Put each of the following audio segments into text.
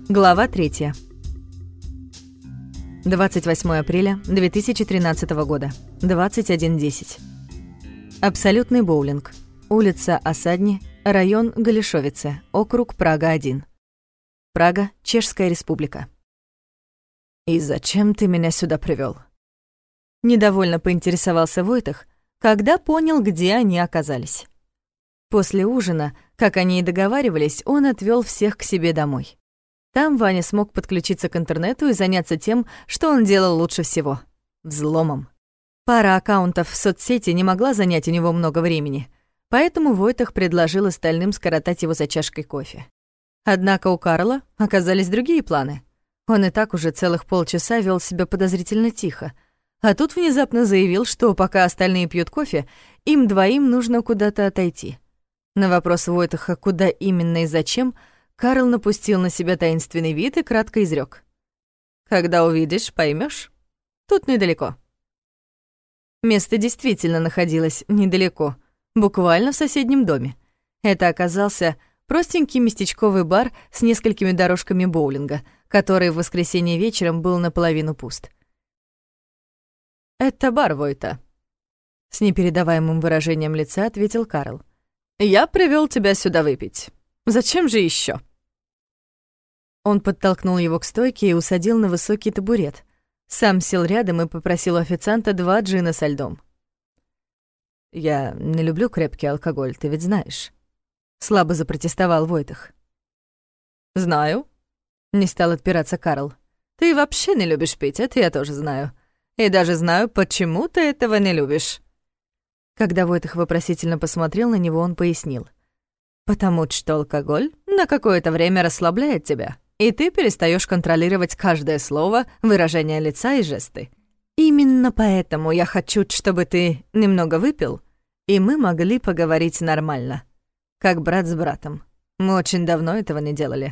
Глава 3. 28 апреля 2013 года, 21:10. Абсолютный боулинг. Улица Осадни, район Галишовице, округ Прага-1. Прага, Чешская Республика. «И зачем ты меня сюда привёл?» Недовольно поинтересовался Войтах, когда понял, где они оказались. После ужина, как они и договаривались, он отвёл всех к себе домой. Там Ваня смог подключиться к интернету и заняться тем, что он делал лучше всего — взломом. Пара аккаунтов в соцсети не могла занять у него много времени, поэтому Войтах предложил остальным скоротать его за чашкой кофе. Однако у Карла оказались другие планы. Он и так уже целых полчаса вел себя подозрительно тихо, а тут внезапно заявил, что пока остальные пьют кофе, им двоим нужно куда-то отойти. На вопрос Войтаха, куда именно и зачем, Карл напустил на себя таинственный вид и кратко изрёк: «Когда увидишь, поймёшь. Тут недалеко». Место действительно находилось недалеко, буквально в соседнем доме. Это оказался простенький местечковый бар с несколькими дорожками боулинга, который в воскресенье вечером был наполовину пуст. «Это бар Войта», — с непередаваемым выражением лица ответил Карл. «Я привёл тебя сюда выпить. Зачем же ещё?» Он подтолкнул его к стойке и усадил на высокий табурет. Сам сел рядом и попросил у официанта 2 джина со льдом. «Я не люблю крепкий алкоголь, ты ведь знаешь», — слабо запротестовал Войтах. «Знаю», — не стал отпираться Карл. «Ты вообще не любишь пить, это я тоже знаю. И даже знаю, почему ты этого не любишь». Когда Войтах вопросительно посмотрел на него, он пояснил. «Потому что алкоголь на какое-то время расслабляет тебя, и ты перестаёшь контролировать каждое слово, выражение лица и жесты. Именно поэтому я хочу, чтобы ты немного выпил, и мы могли поговорить нормально, как брат с братом. Мы очень давно этого не делали».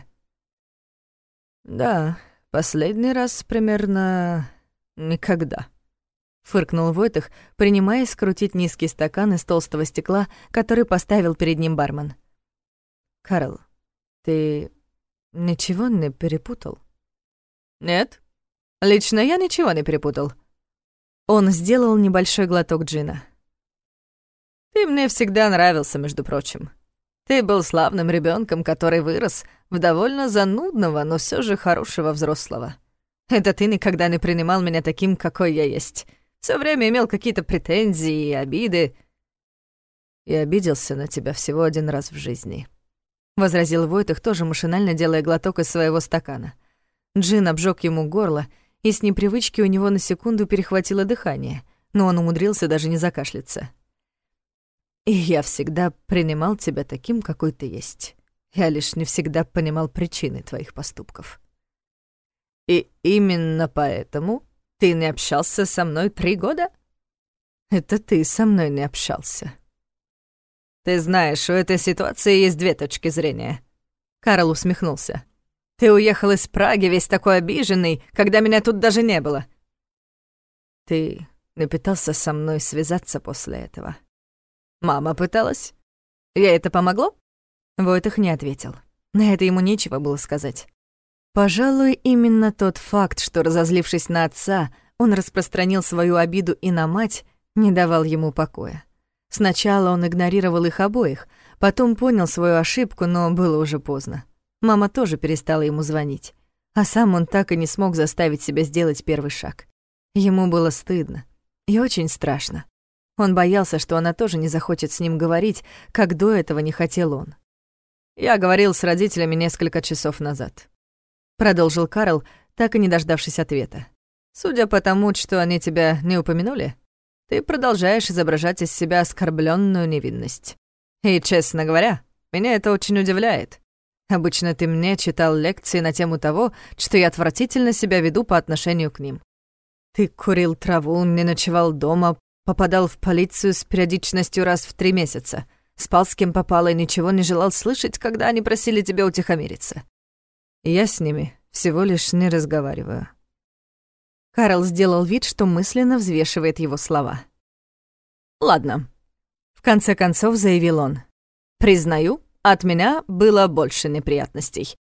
«Да, последний раз примерно никогда», — фыркнул Войтах, принимаясь скрутить низкий стакан из толстого стекла, который поставил перед ним бармен. «Карл, ты ничего не перепутал?» «Нет, лично я ничего не перепутал». Он сделал небольшой глоток джина. «Ты мне всегда нравился, между прочим. Ты был славным ребёнком, который вырос в довольно занудного, но всё же хорошего взрослого. Это ты никогда не принимал меня таким, какой я есть. Всё время имел какие-то претензии и обиды». «Я обиделся на тебя всего один раз в жизни», — возразил Войтах, тоже машинально делая глоток из своего стакана. Джин обжёг ему горло, и с непривычки у него на секунду перехватило дыхание, но он умудрился даже не закашляться. «И я всегда принимал тебя таким, какой ты есть. Я лишь не всегда понимал причины твоих поступков». «И именно поэтому ты не общался со мной 3 года?» «Это ты со мной не общался». «Ты знаешь, у этой ситуации есть 2 точки зрения». Карл усмехнулся. «Ты уехал из Праги весь такой обиженный, когда меня тут даже не было». «Ты не пытался со мной связаться после этого?» «Мама пыталась. Ей это помогло?» Войтах не ответил. На это ему нечего было сказать. Пожалуй, именно тот факт, что, разозлившись на отца, он распространил свою обиду и на мать, не давал ему покоя. Сначала он игнорировал их обоих, потом понял свою ошибку, но было уже поздно. Мама тоже перестала ему звонить, а сам он так и не смог заставить себя сделать первый шаг. Ему было стыдно и очень страшно. Он боялся, что она тоже не захочет с ним говорить, как до этого не хотел он. «Я говорил с родителями несколько часов назад», — продолжил Карл, так и не дождавшись ответа. «Судя по тому, что они тебя не упомянули, ты продолжаешь изображать из себя оскорблённую невинность. И, честно говоря, меня это очень удивляет. Обычно ты мне читал лекции на тему того, что я отвратительно себя веду по отношению к ним. Ты курил траву, не ночевал дома, попадал в полицию с периодичностью раз в 3 месяца, спал с кем попало и ничего не желал слышать, когда они просили тебя утихомириться. Я с ними всего лишь не разговариваю». Карл сделал вид, что мысленно взвешивает его слова. «Ладно», — в конце концов заявил он. «Признаю, от меня было больше неприятностей.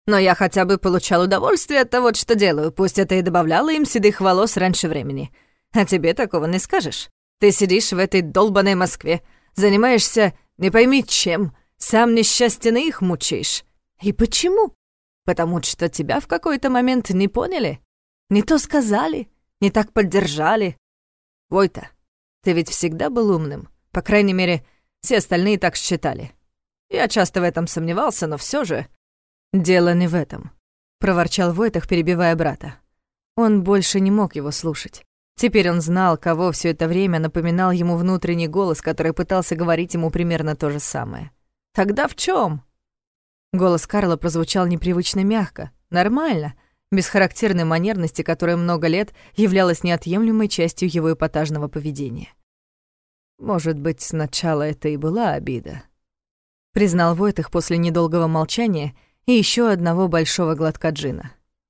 Но я хотя бы получал удовольствие от того, что делаю, пусть это и добавляло им седых волос раньше времени. А тебе такого не скажешь. Ты сидишь в этой долбанной Москве, занимаешься не пойми чем, сам несчастен и их мучаешь. И почему? Потому что тебя в какой-то момент не поняли, не то сказали, не так поддержали. Войта, ты ведь всегда был умным, по крайней мере, все остальные так считали. Я часто в этом сомневался, но все же... «Дело не в этом», — проворчал Войтах, перебивая брата. Он больше не мог его слушать. Теперь он знал, кого все это время напоминал ему внутренний голос, который пытался говорить ему примерно то же самое. «Тогда в чем? Голос Карла прозвучал непривычно мягко, нормально, без характерной манерности, которая много лет являлась неотъемлемой частью его эпатажного поведения. «Может быть, сначала это и была обида», — признал Войтах после недолгого молчания и еще одного большого глотка джина.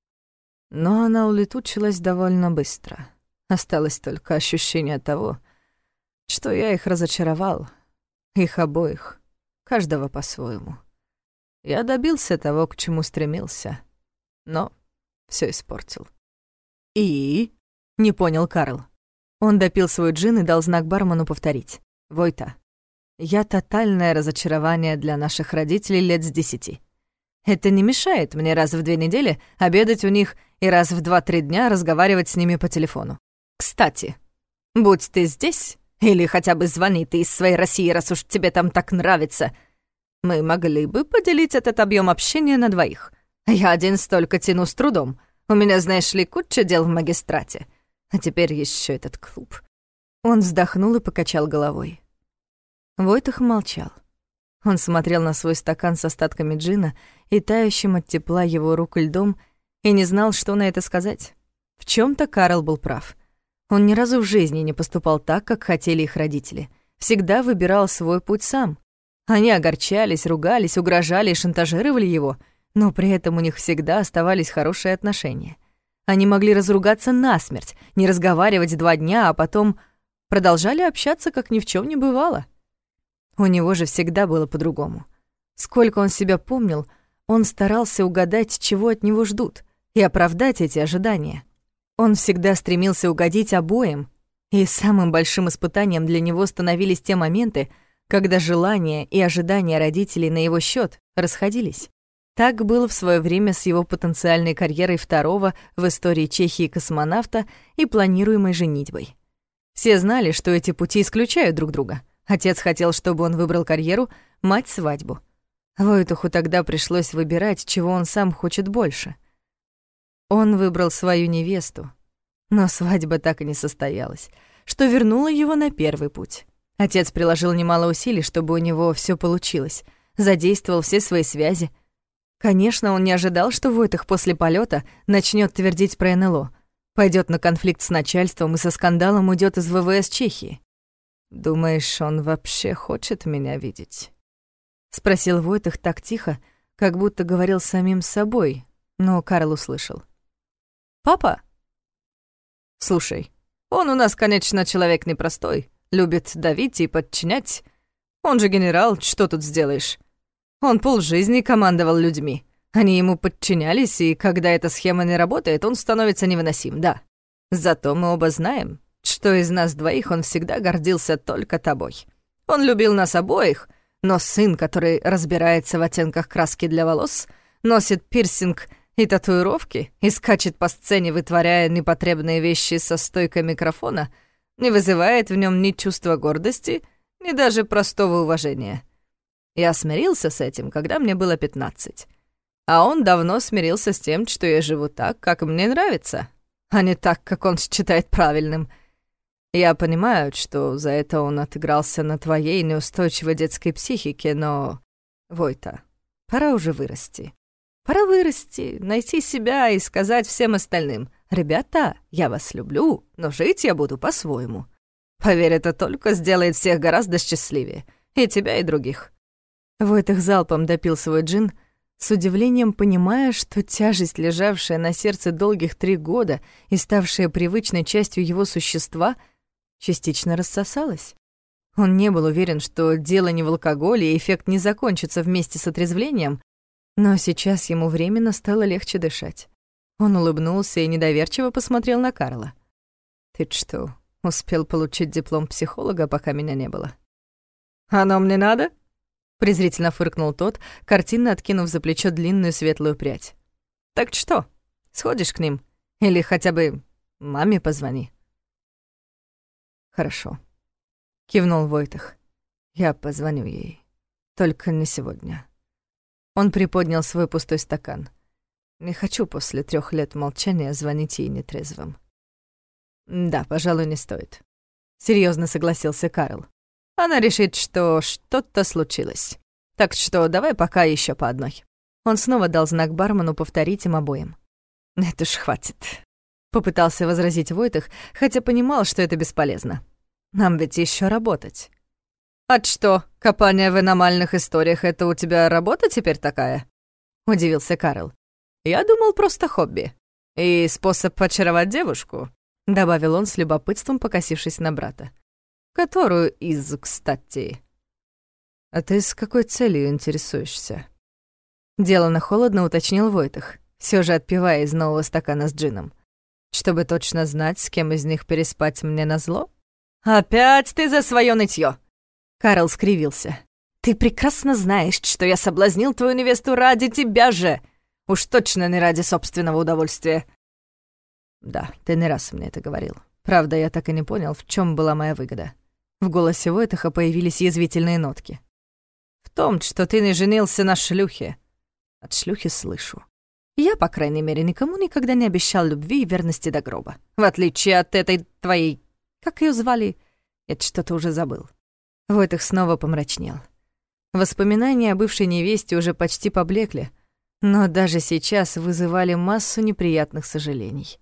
Но она улетучилась довольно быстро. Осталось только ощущение того, что я их разочаровал, их обоих, каждого по-своему. Я добился того, к чему стремился, но все испортил. «И?» — не понял Карл. Он допил свой джин и дал знак бармену повторить. «Войта, я тотальное разочарование для наших родителей лет с 10. Это не мешает мне раз в 2 недели обедать у них и раз в 2-3 дня разговаривать с ними по телефону. Кстати, будь ты здесь, или хотя бы звони ты из своей России, раз уж тебе там так нравится, мы могли бы поделить этот объем общения на 2. Я один столько тяну с трудом. У меня, знаешь ли, куча дел в магистрате. А теперь еще этот клуб». Он вздохнул и покачал головой. Войтах молчал. Он смотрел на свой стакан с остатками джина и тающим от тепла его рук льдом и не знал, что на это сказать. В чем-то Карл был прав. Он ни разу в жизни не поступал так, как хотели их родители. Всегда выбирал свой путь сам. Они огорчались, ругались, угрожали и шантажировали его, но при этом у них всегда оставались хорошие отношения. Они могли разругаться насмерть, не разговаривать 2 дня, а потом продолжали общаться, как ни в чем не бывало. У него же всегда было по-другому. Сколько он себя помнил, он старался угадать, чего от него ждут, и оправдать эти ожидания. Он всегда стремился угодить обоим, и самым большим испытанием для него становились те моменты, когда желания и ожидания родителей на его счет расходились. Так было в свое время с его потенциальной карьерой 2-го в истории Чехии космонавта и планируемой женитьбой. Все знали, что эти пути исключают друг друга. Отец хотел, чтобы он выбрал карьеру, мать — свадьбу. Войтуху тогда пришлось выбирать, чего он сам хочет больше. Он выбрал свою невесту, но свадьба так и не состоялась, что вернуло его на первый путь. Отец приложил немало усилий, чтобы у него все получилось, задействовал все свои связи. Конечно, он не ожидал, что Войтах после полета начнет твердить про НЛО, пойдет на конфликт с начальством и со скандалом уйдет из ВВС Чехии. «Думаешь, он вообще хочет меня видеть?» — спросил Войтах так тихо, как будто говорил с самим собой, но Карл услышал. «Папа?» «Слушай, он у нас, конечно, человек непростой, любит давить и подчинять. Он же генерал, что тут сделаешь? Он полжизни командовал людьми. Они ему подчинялись, и когда эта схема не работает, он становится невыносим, да. Зато мы оба знаем, что из нас 2 он всегда гордился только тобой. Он любил нас обоих, но сын, который разбирается в оттенках краски для волос, носит пирсинг и татуировки и скачет по сцене, вытворяя непотребные вещи со стойкой микрофона, не вызывает в нем ни чувства гордости, ни даже простого уважения. Я смирился с этим, когда мне было 15. А он давно смирился с тем, что я живу так, как мне нравится, а не так, как он считает правильным. Я понимаю, что за это он отыгрался на твоей неустойчивой детской психике, но... Войта, пора уже вырасти. Пора вырасти, найти себя и сказать всем остальным: «Ребята, я вас люблю, но жить я буду по-своему». Поверь, это только сделает всех гораздо счастливее. И тебя, и других. Войтах залпом допил свой джин, с удивлением понимая, что тяжесть, лежавшая на сердце долгих 3 года и ставшая привычной частью его существа, частично рассосалась. Он не был уверен, что дело не в алкоголе и эффект не закончится вместе с отрезвлением, Но сейчас ему временно стало легче дышать. Он улыбнулся и недоверчиво посмотрел на Карла. «Ты что, успел получить диплом психолога, пока меня не было?» «Оно мне надо?» — презрительно фыркнул тот, картинно откинув за плечо длинную светлую прядь. «Так что, сходишь к ним? Или хотя бы маме позвони?» «Хорошо», — кивнул Войтых. «Я позвоню ей. Только не сегодня». Он приподнял свой пустой стакан. «Не хочу после 3 лет молчания звонить ей нетрезвым». «Да, пожалуй, не стоит», — серьёзно согласился Карл. «Она решит, что что-то случилось. Так что давай пока ещё по одной». Он снова дал знак бармену повторить им обоим. «Это уж хватит», — попытался возразить Войтых, хотя понимал, что это бесполезно. «Нам ведь ещё работать». «А что, копание в аномальных историях — это у тебя работа теперь такая?» — удивился Карл. «Я думал, просто хобби. И способ очаровать девушку», — добавил он с любопытством, покосившись на брата. «Которую из, кстати?» «А ты с какой целью интересуешься?» Делано холодно уточнил Войтых, всё же отпивая из нового стакана с джином. «Чтобы точно знать, с кем из них переспать мне назло?» «Опять ты за своё нытьё!» Карл скривился. «Ты прекрасно знаешь, что я соблазнил твою невесту ради тебя же. Уж точно не ради собственного удовольствия». «Да, ты не раз мне это говорил. Правда, я так и не понял, в чём была моя выгода». В голосе Войтаха появились язвительные нотки. «В том, что ты не женился на шлюхе». «От шлюхи слышу». «Я, по крайней мере, никому никогда не обещал любви и верности до гроба. В отличие от этой твоей... Как её звали? Это что-то уже забыл». Войтых снова помрачнел. Воспоминания о бывшей невесте уже почти поблекли, но даже сейчас вызывали массу неприятных сожалений.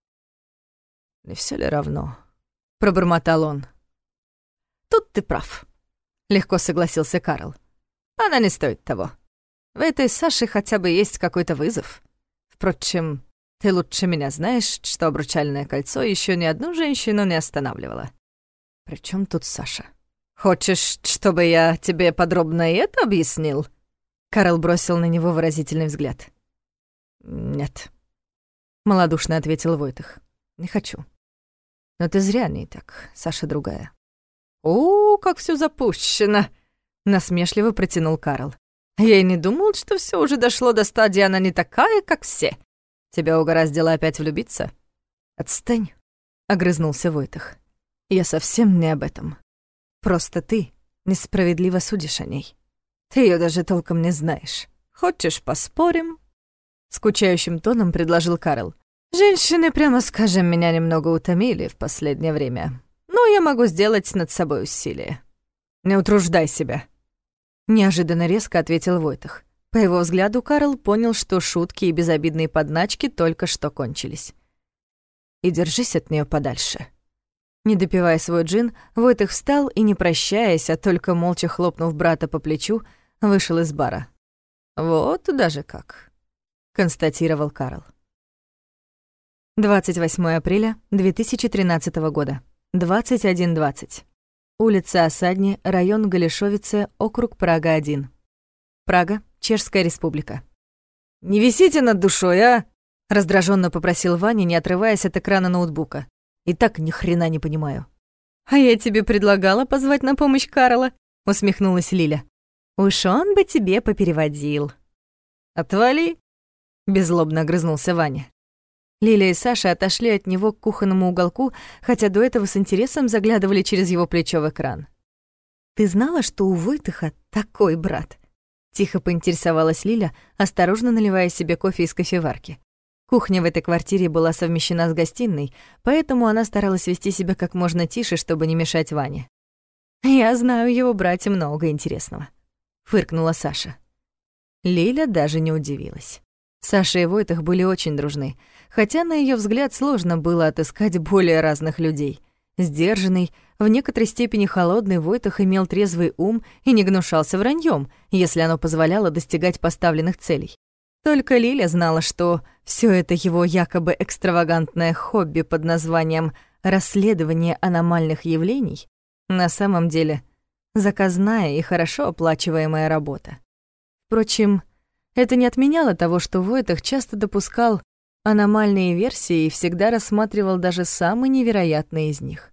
«Не всё ли равно?» — пробормотал он. «Тут ты прав», — легко согласился Карл. «Она не стоит того. В этой Саше хотя бы есть какой-то вызов. Впрочем, ты лучше меня знаешь, что обручальное кольцо ещё ни одну женщину не останавливало». «При чём тут Саша?» «Хочешь, чтобы я тебе подробно это объяснил?» Карл бросил на него выразительный взгляд. «Нет», — малодушно ответил Войтых. «Не хочу. Но ты зря не так, Саша другая». «О, как всё запущено!» — насмешливо протянул Карл. «Я и не думал, что всё уже дошло до стадии «она не такая, как все». Тебя угораздило опять влюбиться?» «Отстань», — огрызнулся Войтых. «Я совсем не об этом. Просто ты несправедливо судишь о ней. Ты её даже толком не знаешь. Хочешь, поспорим?» Скучающим тоном предложил Карл. «Женщины, прямо скажем, меня немного утомили в последнее время. Но я могу сделать над собой усилие. Не утруждай себя». Неожиданно резко ответил Войтых. По его взгляду Карл понял, что шутки и безобидные подначки только что кончились. «И держись от неё подальше». Не допивая свой джин, Войтых встал и, не прощаясь, а только молча хлопнув брата по плечу, вышел из бара. «Вот даже как», — констатировал Карл. 28 апреля 2013 года, 21:20. Улица Осадни, район Галишовице, округ Прага-1. Прага, Чешская Республика. «Не висите над душой, а?» — раздражённо попросил Ваня, не отрываясь от экрана ноутбука. «И так ни хрена не понимаю». «А я тебе предлагала позвать на помощь Карла», — усмехнулась Лиля. «Уж он бы тебе попереводил». «Отвали», — беззлобно огрызнулся Ваня. Лиля и Саша отошли от него к кухонному уголку, хотя до этого с интересом заглядывали через его плечо в экран. «Ты знала, что у Войтыха такой брат?» Тихо поинтересовалась Лиля, осторожно наливая себе кофе из кофеварки. Кухня в этой квартире была совмещена с гостиной, поэтому она старалась вести себя как можно тише, чтобы не мешать Ване. «Я знаю его брате много интересного», — фыркнула Саша. Лиля даже не удивилась. Саша и Войтых были очень дружны, хотя, на её взгляд, сложно было отыскать более разных людей. Сдержанный, в некоторой степени холодный Войтых имел трезвый ум и не гнушался враньём, если оно позволяло достигать поставленных целей. Только Лиля знала, что всё это его якобы экстравагантное хобби под названием «расследование аномальных явлений» на самом деле заказная и хорошо оплачиваемая работа. Впрочем, Это не отменяло того, что Войтах часто допускал аномальные версии и всегда рассматривал даже самые невероятные из них.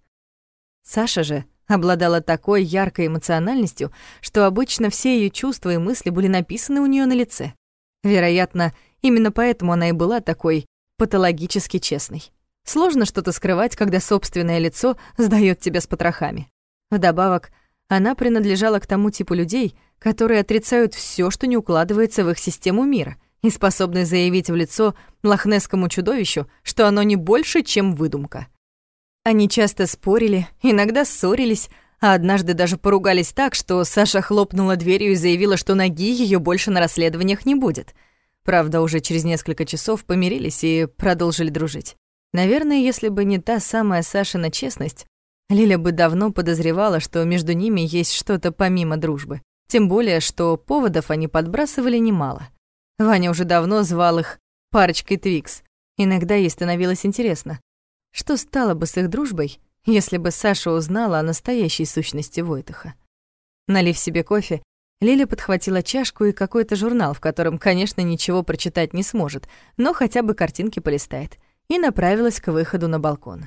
Саша же обладала такой яркой эмоциональностью, что обычно все ее чувства и мысли были написаны у нее на лице. Вероятно, именно поэтому она и была такой патологически честной. Сложно что-то скрывать, когда собственное лицо сдаёт тебя с потрохами. Вдобавок, она принадлежала к тому типу людей, которые отрицают всё, что не укладывается в их систему мира, и способны заявить в лицо лохнесскому чудовищу, что оно не больше, чем выдумка. Они часто спорили, иногда ссорились, а однажды даже поругались так, что Саша хлопнула дверью и заявила, что ноги её больше на расследованиях не будет. Правда, уже через несколько часов помирились и продолжили дружить. Наверное, если бы не та самая Сашина честность, Лиля бы давно подозревала, что между ними есть что-то помимо дружбы. Тем более, что поводов они подбрасывали немало. Ваня уже давно звал их парочкой Твикс. Иногда ей становилось интересно, что стало бы с их дружбой, если бы Саша узнала о настоящей сущности Войтаха. Налив себе кофе, Лиля подхватила чашку и какой-то журнал, в котором, конечно, ничего прочитать не сможет, но хотя бы картинки полистает, и направилась к выходу на балкон.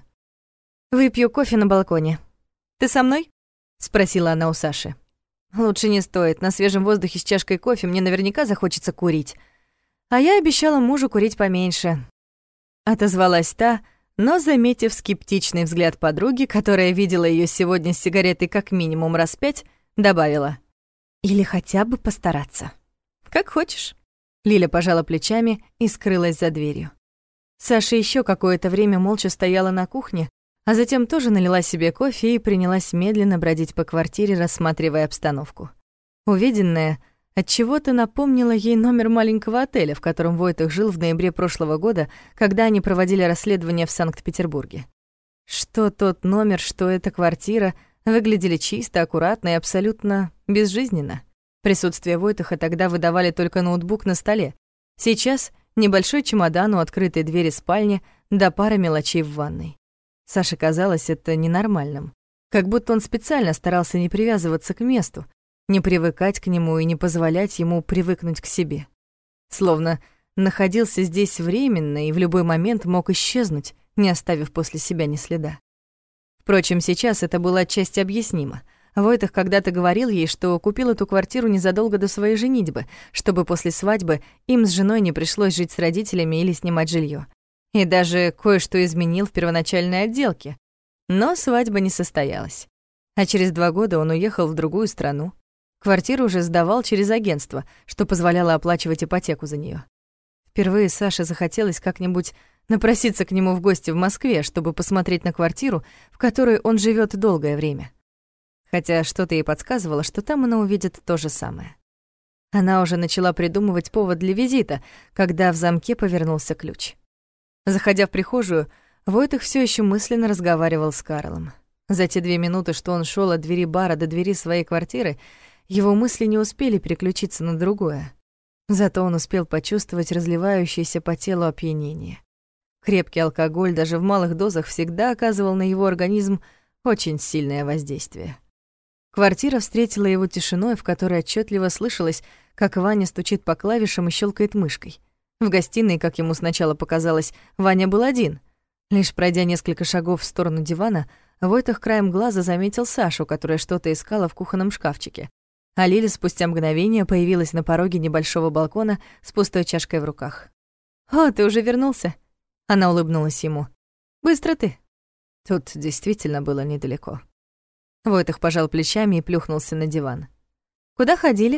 «Выпью кофе на балконе. Ты со мной?» — спросила она у Саши. «Лучше не стоит. На свежем воздухе с чашкой кофе мне наверняка захочется курить. А я обещала мужу курить поменьше». Отозвалась та, но, заметив скептичный взгляд подруги, которая видела её сегодня с сигаретой как минимум раз 5, добавила: «Или хотя бы постараться». «Как хочешь». Лиля пожала плечами и скрылась за дверью. Саша ещё какое-то время молча стояла на кухне, а затем тоже налила себе кофе и принялась медленно бродить по квартире, рассматривая обстановку. Увиденное отчего-то напомнило ей номер маленького отеля, в котором Войтах жил в ноябре прошлого года, когда они проводили расследование в Санкт-Петербурге. Что тот номер, что эта квартира выглядели чисто, аккуратно и абсолютно безжизненно. Присутствие Войтаха тогда выдавали только ноутбук на столе. Сейчас небольшой чемодан у открытой двери спальни да пара мелочей в ванной. Саше казалось это ненормальным. Как будто он специально старался не привязываться к месту, не привыкать к нему и не позволять ему привыкнуть к себе. Словно находился здесь временно и в любой момент мог исчезнуть, не оставив после себя ни следа. Впрочем, сейчас это было отчасти объяснимо. Войтах когда-то говорил ей, что купил эту квартиру незадолго до своей женитьбы, чтобы после свадьбы им с женой не пришлось жить с родителями или снимать жилье. И даже кое-что изменил в первоначальной отделке. Но свадьба не состоялась. А через 2 года он уехал в другую страну. Квартиру уже сдавал через агентство, что позволяло оплачивать ипотеку за неё. Впервые Саше захотелось как-нибудь напроситься к нему в гости в Москве, чтобы посмотреть на квартиру, в которой он живёт долгое время. Хотя что-то ей подсказывало, что там она увидит то же самое. Она уже начала придумывать повод для визита, когда в замке повернулся ключ. Заходя в прихожую, Войтах всё ещё мысленно разговаривал с Карлом. За те 2 минуты, что он шёл от двери бара до двери своей квартиры, его мысли не успели переключиться на другое. Зато он успел почувствовать разливающееся по телу опьянение. Крепкий алкоголь даже в малых дозах всегда оказывал на его организм очень сильное воздействие. Квартира встретила его тишиной, в которой отчётливо слышалось, как Ваня стучит по клавишам и щёлкает мышкой. В гостиной, как ему сначала показалось, Ваня был один. Лишь пройдя несколько шагов в сторону дивана, Войтах краем глаза заметил Сашу, которая что-то искала в кухонном шкафчике. А Лиля спустя мгновение появилась на пороге небольшого балкона с пустой чашкой в руках. «О, ты уже вернулся?» Она улыбнулась ему. «Быстро ты». Тут действительно было недалеко. Войтах пожал плечами и плюхнулся на диван. «Куда ходили?»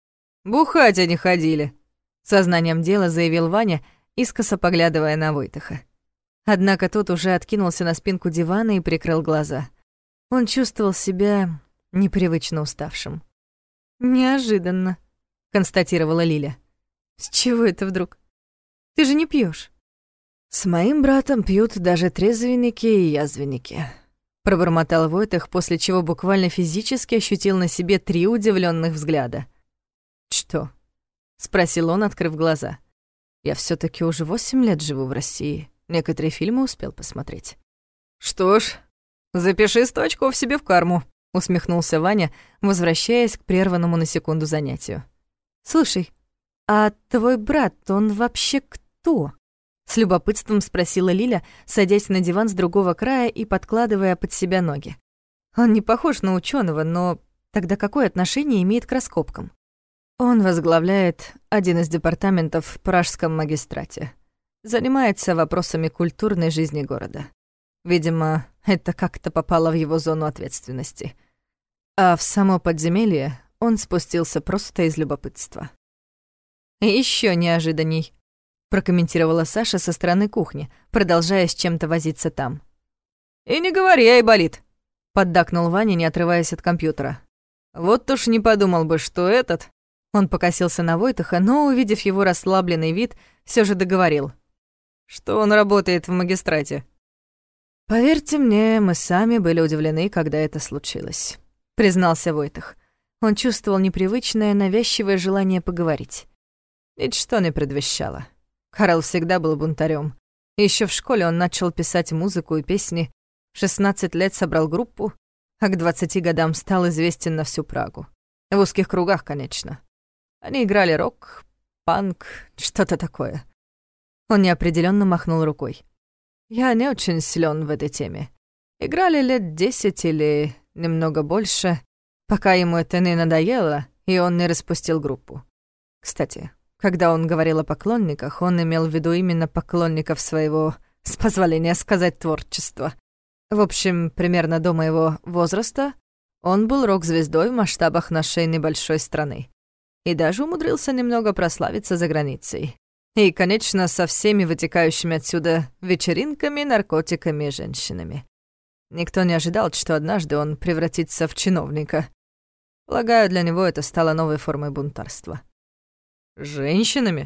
«Бухать они ходили», — сознанием дела заявил Ваня, искоса поглядывая на Войтаха. Однако тот уже откинулся на спинку дивана и прикрыл глаза. Он чувствовал себя непривычно уставшим. «Неожиданно», — констатировала Лиля. «С чего это вдруг? Ты же не пьёшь». «С моим братом пьют даже трезвенники и язвенники», — пробормотал Войтах, после чего буквально физически ощутил на себе 3 удивлённых взгляда. «Что?» — спросил он, открыв глаза. «Я всё-таки уже 8 лет живу в России. Некоторые фильмы успел посмотреть». «Что ж, запиши 100 очков себе в карму», — усмехнулся Ваня, возвращаясь к прерванному на секунду занятию. «Слушай, «А твой брат, он вообще кто?» — с любопытством спросила Лиля, садясь на диван с другого края и подкладывая под себя ноги. «Он не похож на ученого, но тогда какое отношение имеет к раскопкам?» «Он возглавляет один из департаментов в Пражском магистрате. Занимается вопросами культурной жизни города. Видимо, это как-то попало в его зону ответственности. А в само подземелье он спустился просто из любопытства». «Ещё неожиданней», — прокомментировала Саша со стороны кухни, продолжая с чем-то возиться там. «И не говори, Айболит», — поддакнул Ваня, не отрываясь от компьютера. «Вот уж не подумал бы, что этот...» Он покосился на Войтаха, но, увидев его расслабленный вид, всё же договорил. «Что он работает в магистрате». «Поверьте мне, мы сами были удивлены, когда это случилось», — признался Войтах. Он чувствовал непривычное, навязчивое желание поговорить. Ничто не предвещало. Карл всегда был бунтарем. Еще в школе он начал писать музыку и песни, в 16 лет собрал группу, а к 20 годам стал известен на всю Прагу. В узких кругах, конечно. Они играли рок, панк, что-то такое. Он неопределенно махнул рукой. Я не очень силен в этой теме. Играли лет 10 или немного больше, пока ему это не надоело, и он не распустил группу. Кстати, когда он говорил о поклонниках, он имел в виду именно поклонников своего, с позволения сказать, творчества. В общем, примерно до моего возраста он был рок-звездой в масштабах нашей небольшой страны. И даже умудрился немного прославиться за границей. И, конечно, со всеми вытекающими отсюда вечеринками, наркотиками и женщинами. Никто не ожидал, что однажды он превратится в чиновника. Полагаю, для него это стало новой формой бунтарства. «Женщинами?»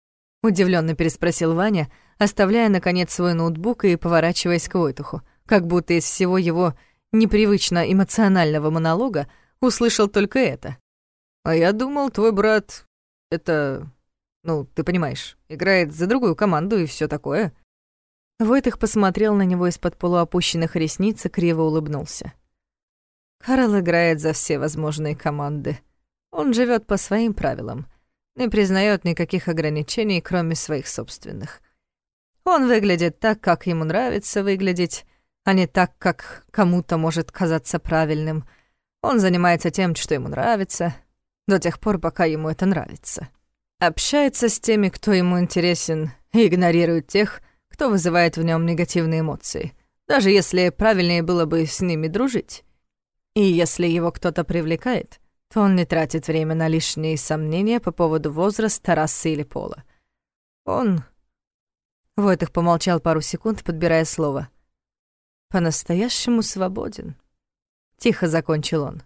— удивлённо переспросил Ваня, оставляя, наконец, свой ноутбук и поворачиваясь к Войтуху, как будто из всего его непривычно эмоционального монолога услышал только это. «А я думал, твой брат... это... ну, ты понимаешь, играет за другую команду и всё такое». Войтых посмотрел на него из-под полуопущенных ресниц и криво улыбнулся. «Карл играет за все возможные команды. Он живёт по своим правилам, не признаёт никаких ограничений, кроме своих собственных. Он выглядит так, как ему нравится выглядеть, а не так, как кому-то может казаться правильным. Он занимается тем, что ему нравится, до тех пор, пока ему это нравится. Общается с теми, кто ему интересен, и игнорирует тех, кто вызывает в нём негативные эмоции, даже если правильнее было бы с ними дружить. И если его кто-то привлекает, то он не тратит время на лишние сомнения по поводу возраста, расы или пола. Он...» Войтых помолчал пару секунд, подбирая слово. «По-настоящему свободен», — тихо закончил он.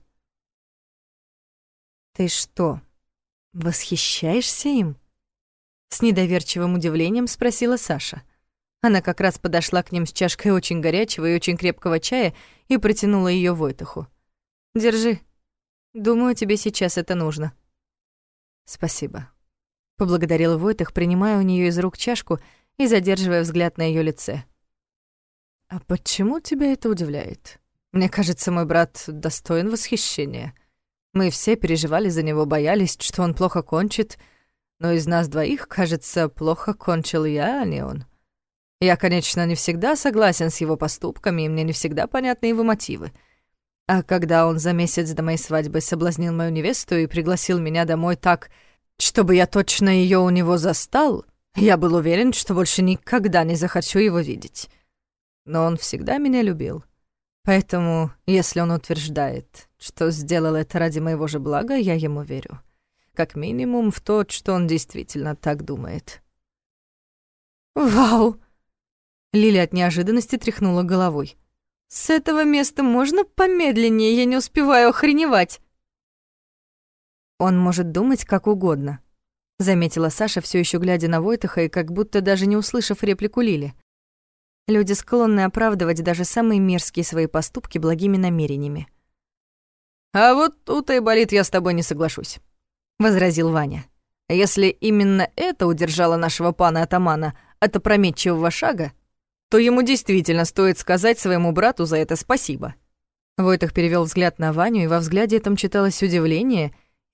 «Ты что, восхищаешься им?» С недоверчивым удивлением спросила Саша. Она как раз подошла к ним с чашкой очень горячего и очень крепкого чая и протянула её Войтуху. «Держи. Думаю, тебе сейчас это нужно». «Спасибо», — поблагодарил Войтых, принимая у неё из рук чашку и задерживая взгляд на её лице. «А почему тебя это удивляет? Мне кажется, мой брат достоин восхищения. Мы все переживали за него, боялись, что он плохо кончит, но из нас двоих, кажется, плохо кончил я, а не он. Я, конечно, не всегда согласен с его поступками, и мне не всегда понятны его мотивы. А когда он за месяц до моей свадьбы соблазнил мою невесту и пригласил меня домой так, чтобы я точно её у него застал, я был уверен, что больше никогда не захочу его видеть. Но он всегда меня любил. Поэтому, если он утверждает, что сделал это ради моего же блага, я ему верю. Как минимум в то, что он действительно так думает». «Вау!» Лиля от неожиданности тряхнула головой. «С этого места можно помедленнее? Я не успеваю охреневать!» «Он может думать как угодно», — заметила Саша, всё ещё глядя на Войтаха и как будто даже не услышав реплику Лили. «Люди склонны оправдывать даже самые мерзкие свои поступки благими намерениями». «А вот тут, Айболит, я с тобой не соглашусь», — возразил Ваня. «Если именно это удержало нашего пана-атамана от опрометчивого шага, то ему действительно стоит сказать своему брату за это спасибо». Войтах перевёл взгляд на Ваню, и во взгляде этом читалось удивление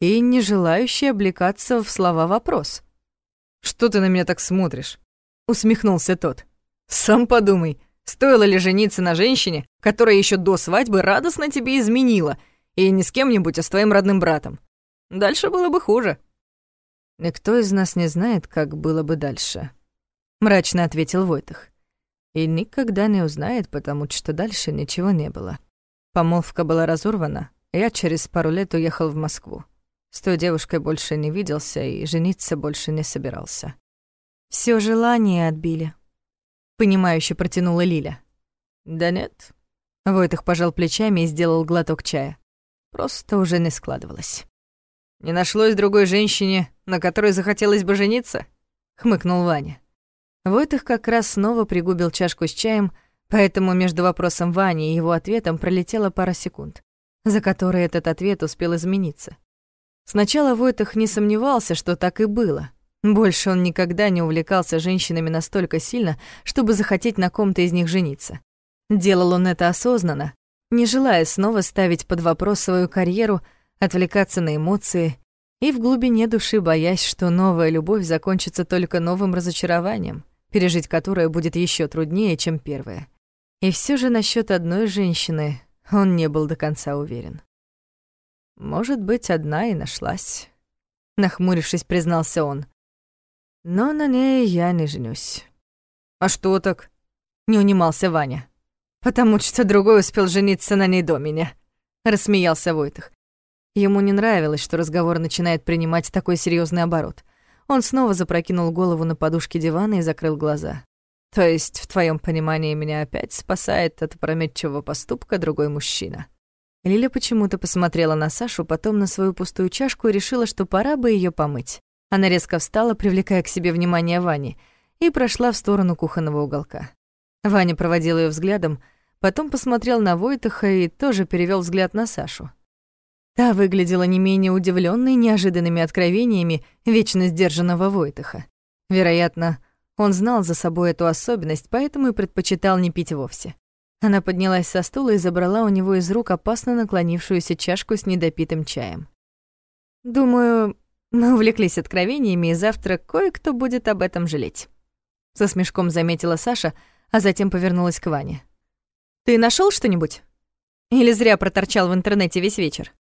и не желающий облекаться в слова вопрос. «Что ты на меня так смотришь?» — усмехнулся тот. «Сам подумай, стоило ли жениться на женщине, которая еще до свадьбы радостно тебе изменила, и не с кем-нибудь, а с твоим родным братом? Дальше было бы хуже». «Никто из нас не знает, как было бы дальше», — мрачно ответил Войтых. «И никогда не узнает, потому что дальше ничего не было. Помолвка была разорвана, я через пару лет уехал в Москву. С той девушкой больше не виделся и жениться больше не собирался». «Всё желание отбили», — понимающе протянула Лиля. «Да нет». Войтых пожал плечами и сделал глоток чая. «Просто уже не складывалось». «Не нашлось другой женщине, на которой захотелось бы жениться?» — хмыкнул Ваня. Войтых как раз снова пригубил чашку с чаем, поэтому между вопросом Вани и его ответом пролетела пара секунд, за которые этот ответ успел измениться. Сначала Войтых не сомневался, что так и было. Больше он никогда не увлекался женщинами настолько сильно, чтобы захотеть на ком-то из них жениться. Делал он это осознанно, не желая снова ставить под вопрос свою карьеру, отвлекаться на эмоции и в глубине души боясь, что новая любовь закончится только новым разочарованием, пережить которое будет еще труднее, чем первое. И все же насчет одной женщины он не был до конца уверен. «Может быть, одна и нашлась», — нахмурившись, признался он. «Но на ней я не женюсь». «А что так?» — не унимался Ваня. «Потому что другой успел жениться на ней до меня», — рассмеялся Войтых. Ему не нравилось, что разговор начинает принимать такой серьезный оборот. Он снова запрокинул голову на подушке дивана и закрыл глаза. «То есть, в твоем понимании, меня опять спасает от опрометчивого поступка другой мужчина?» Лиля почему-то посмотрела на Сашу, потом на свою пустую чашку и решила, что пора бы ее помыть. Она резко встала, привлекая к себе внимание Вани, и прошла в сторону кухонного уголка. Ваня проводил ее взглядом, потом посмотрел на Войтыха и тоже перевел взгляд на Сашу. Та выглядела не менее удивлённой неожиданными откровениями вечно сдержанного Войтыха. Вероятно, он знал за собой эту особенность, поэтому и предпочитал не пить вовсе. Она поднялась со стула и забрала у него из рук опасно наклонившуюся чашку с недопитым чаем. «Думаю, мы увлеклись откровениями, и завтра кое-кто будет об этом жалеть», — со смешком заметила Саша, а затем повернулась к Ване. «Ты нашёл что-нибудь? Или зря проторчал в интернете весь вечер?»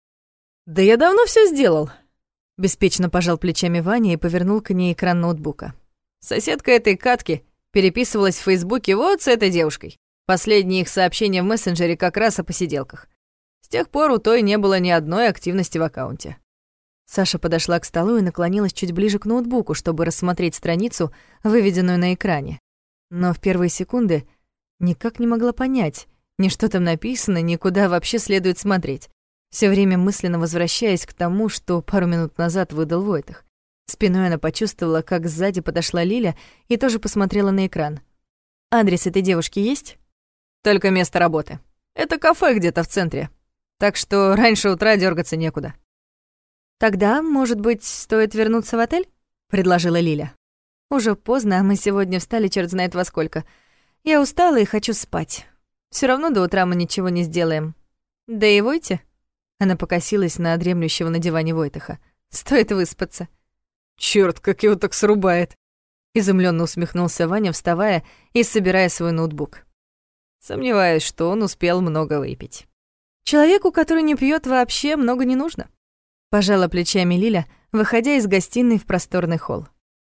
«Да я давно всё сделал», — беспечно пожал плечами Ваня и повернул к ней экран ноутбука. «Соседка этой Катки переписывалась в Фейсбуке вот с этой девушкой. Последние их сообщения в мессенджере как раз о посиделках. С тех пор у той не было ни одной активности в аккаунте». Саша подошла к столу и наклонилась чуть ближе к ноутбуку, чтобы рассмотреть страницу, выведенную на экране. Но в первые секунды никак не могла понять, ни что там написано, ни куда вообще следует смотреть. Всё время мысленно возвращаясь к тому, что пару минут назад выдал Войтых. Спиной она почувствовала, как сзади подошла Лиля и тоже посмотрела на экран. «Адрес этой девушки есть?» «Только место работы. Это кафе где-то в центре. Так что раньше утра дёргаться некуда». «Тогда, может быть, стоит вернуться в отель?» — предложила Лиля. «Уже поздно, а мы сегодня встали чёрт знает во сколько. Я устала и хочу спать. Всё равно до утра мы ничего не сделаем. Да и Войте?» Она покосилась на дремлющего на диване Войтыха. «Стоит выспаться». «Чёрт, как его так срубает!» Изумлённо усмехнулся Ваня, вставая и собирая свой ноутбук. Сомневаюсь, что он успел много выпить. «Человеку, который не пьёт вообще, много не нужно», — пожала плечами Лиля, выходя из гостиной в просторный холл.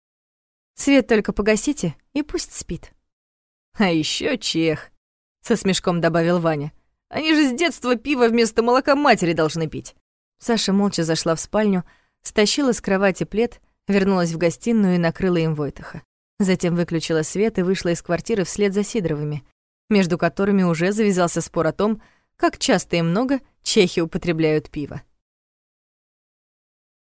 «Свет только погасите, и пусть спит». «А ещё чех», — со смешком добавил Ваня. «Они же с детства пиво вместо молока матери должны пить». Саша молча зашла в спальню, стащила с кровати плед, вернулась в гостиную и накрыла им Войтыха. Затем выключила свет и вышла из квартиры вслед за Сидоровыми, между которыми уже завязался спор о том, как часто и много чехи употребляют пиво.